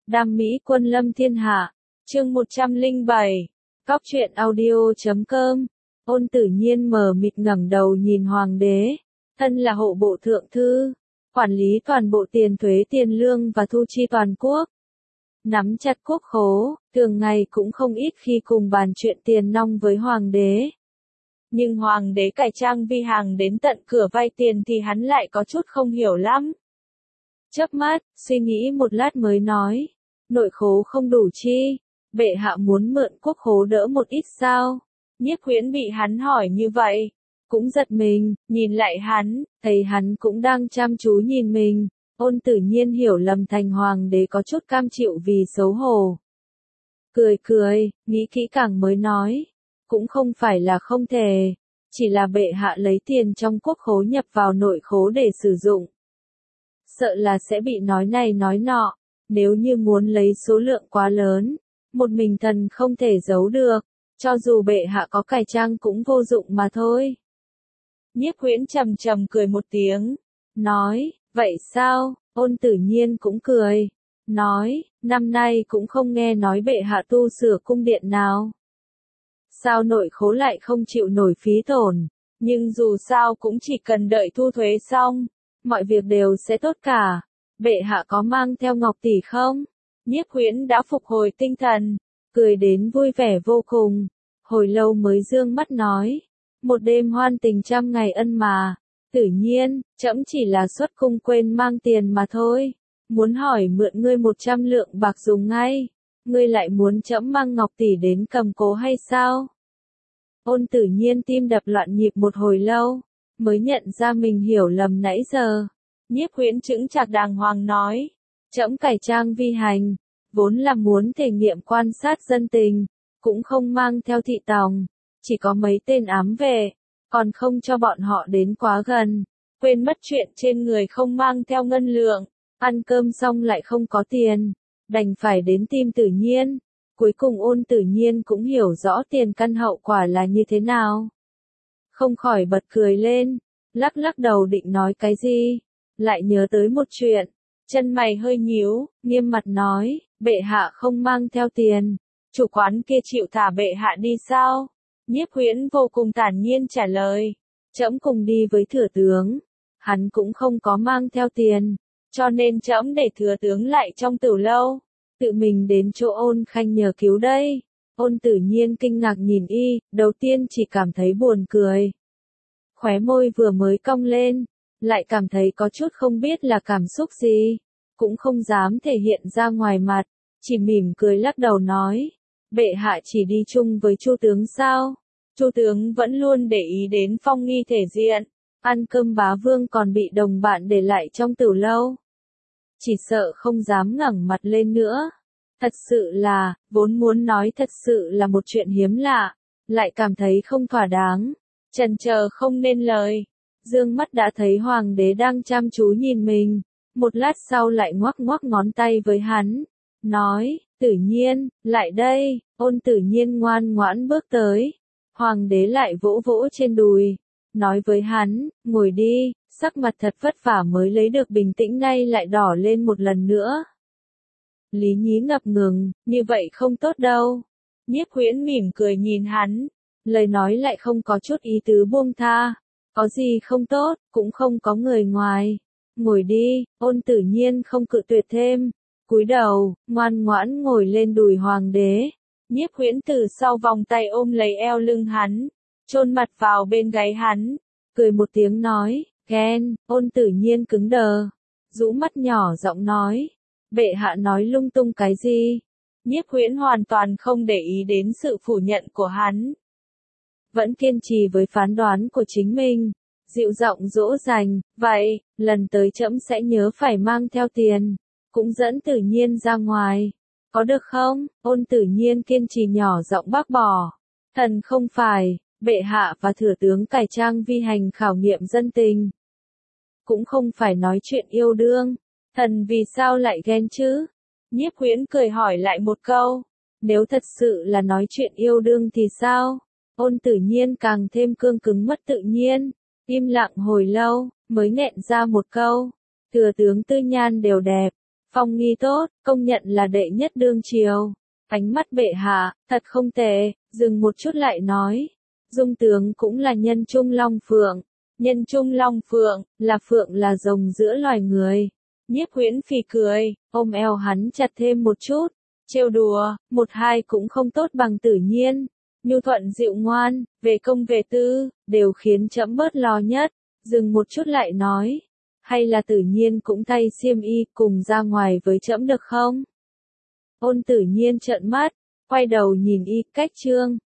Đam mỹ quân lâm thiên hạ. Chương 107. Cóc truyện audio.com. Ôn Tử Nhiên mờ mịt ngẩng đầu nhìn hoàng đế. Thân là hộ bộ thượng thư, quản lý toàn bộ tiền thuế tiền lương và thu chi toàn quốc. Nắm chặt quốc khố, thường ngày cũng không ít khi cùng bàn chuyện tiền nong với hoàng đế. Nhưng hoàng đế cải trang vi hàng đến tận cửa vay tiền thì hắn lại có chút không hiểu lắm. Chớp mắt, suy nghĩ một lát mới nói, nội khố không đủ chi, bệ hạ muốn mượn quốc khố đỡ một ít sao? Nhiếp Huyễn bị hắn hỏi như vậy, cũng giật mình, nhìn lại hắn, thấy hắn cũng đang chăm chú nhìn mình. Ôn Tử Nhiên hiểu lầm thành hoàng đế có chút cam chịu vì xấu hổ. Cười, nghĩ kỹ càng mới nói, cũng không phải là không thể, chỉ là bệ hạ lấy tiền trong quốc khố nhập vào nội khố để sử dụng. Sợ là sẽ bị nói này nói nọ, nếu như muốn lấy số lượng quá lớn, một mình thần không thể giấu được, cho dù bệ hạ có cải trang cũng vô dụng mà thôi. Nhiếp Huyễn trầm trầm cười một tiếng, nói, vậy sao? Ôn Tử Nhiên cũng cười, nói, năm nay cũng không nghe nói bệ hạ tu sửa cung điện nào. Sao nội khố lại không chịu nổi phí tổn, nhưng dù sao cũng chỉ cần đợi thu thuế xong, mọi việc đều sẽ tốt cả. Bệ hạ có mang theo ngọc tỷ không? Nhiếp Huyễn đã phục hồi tinh thần, cười đến vui vẻ vô cùng, hồi lâu mới dương mắt nói, một đêm hoan tình trăm ngày ân mà. Tử Nhiên, trẫm chỉ là xuất cung quên mang tiền mà thôi, muốn hỏi mượn ngươi 100 lượng bạc dùng ngay, ngươi lại muốn trẫm mang ngọc tỷ đến cầm cố hay sao? Ôn Tử Nhiên tim đập loạn nhịp một hồi lâu, mới nhận ra mình hiểu lầm nãy giờ. Nhiếp Huyễn chững chạc đàng hoàng nói, trẫm cải trang vi hành, vốn là muốn thể nghiệm quan sát dân tình, cũng không mang theo thị tòng, chỉ có mấy tên ám vệ, còn không cho bọn họ đến quá gần, quên mất chuyện trên người không mang theo ngân lượng, ăn cơm xong lại không có tiền, đành phải đến tìm Tử Nhiên. Cuối cùng Ôn Tử Nhiên cũng hiểu rõ tiền căn hậu quả là như thế nào. Không khỏi bật cười lên, lắc đầu định nói cái gì, lại nhớ tới một chuyện, chân mày hơi nhíu, nghiêm mặt nói, bệ hạ không mang theo tiền, chủ quán kia chịu thả bệ hạ đi sao? Nhiếp Huyễn vô cùng thản nhiên trả lời, trẫm cùng đi với thừa tướng, hắn cũng không có mang theo tiền, cho nên trẫm để thừa tướng lại trong tửu lâu, tự mình đến chỗ Ôn Khanh nhờ cứu đây. Ôn Tử Nhiên kinh ngạc nhìn y, đầu tiên chỉ cảm thấy buồn cười. Khóe môi vừa mới cong lên, lại cảm thấy có chút không biết là cảm xúc gì, cũng không dám thể hiện ra ngoài mặt, chỉ mỉm cười lắc đầu nói, bệ hạ chỉ đi chung với Chu tướng sao? Chu tướng vẫn luôn để ý đến phong nghi thể diện, ăn cơm bá vương còn bị đồng bạn để lại trong tửu lâu. Chỉ sợ không dám ngẩng mặt lên nữa. Thật sự là, vốn muốn nói thật sự là một chuyện hiếm lạ, lại cảm thấy không thỏa đáng, chần chờ không nên lời. Dương mắt đã thấy hoàng đế đang chăm chú nhìn mình, một lát sau lại ngoắc ngón tay với hắn, nói, Tử Nhiên, lại đây. Ôn Tử Nhiên ngoan ngoãn bước tới, hoàng đế lại vỗ vỗ trên đùi, nói với hắn, ngồi đi. Sắc mặt thật vất vả mới lấy được bình tĩnh nay lại đỏ lên một lần nữa. Lý Nhí ngập ngừng, như vậy không tốt đâu. Nhiếp Huyễn mỉm cười nhìn hắn, lời nói lại không có chút ý tứ buông tha, có gì không tốt, cũng không có người ngoài. Ngồi đi. Ôn Tử Nhiên không cự tuyệt thêm, cúi đầu, ngoan ngoãn ngồi lên đùi hoàng đế. Nhiếp Huyễn từ sau vòng tay ôm lấy eo lưng hắn, chôn mặt vào bên gáy hắn, cười một tiếng nói, ghen. Ôn Tử Nhiên cứng đờ, rũ mắt nhỏ giọng nói, bệ hạ nói lung tung cái gì? Nhiếp Huyễn hoàn toàn không để ý đến sự phủ nhận của hắn, vẫn kiên trì với phán đoán của chính mình, dịu giọng dỗ dành, vậy, lần tới trẫm sẽ nhớ phải mang theo tiền, cũng dẫn Tử Nhiên ra ngoài, có được không? Ôn Tử Nhiên kiên trì nhỏ giọng bác bỏ, thần không phải, bệ hạ và thừa tướng cải trang vi hành khảo nghiệm dân tình, cũng không phải nói chuyện yêu đương, thần vì sao lại ghen chứ? Nhiếp Huyễn cười hỏi lại một câu, nếu thật sự là nói chuyện yêu đương thì sao? Ôn Tử Nhiên càng thêm cương cứng mất tự nhiên, im lặng hồi lâu, mới nghẹn ra một câu, thừa tướng tư nhan đều đẹp, Phong nghi tốt, công nhận là đệ nhất đương triều. Ánh mắt bệ hạ, thật không tệ, dừng một chút lại nói. Dung tướng cũng là nhân trung long phượng. Nhân trung long phượng, là phượng là rồng giữa loài người. Nhiếp Huyễn phì cười, ôm eo hắn chặt thêm một chút. Trêu đùa, một hai cũng không tốt bằng Tử Nhiên. Nhu thuận dịu ngoan, về công về tư, đều khiến trẫm bớt lo nhất. Dừng một chút lại nói. Hay là Tử Nhiên cũng thay xiêm y cùng ra ngoài với trẫm được không? Ôn Tử Nhiên trợn mắt, quay đầu nhìn y, cách trương.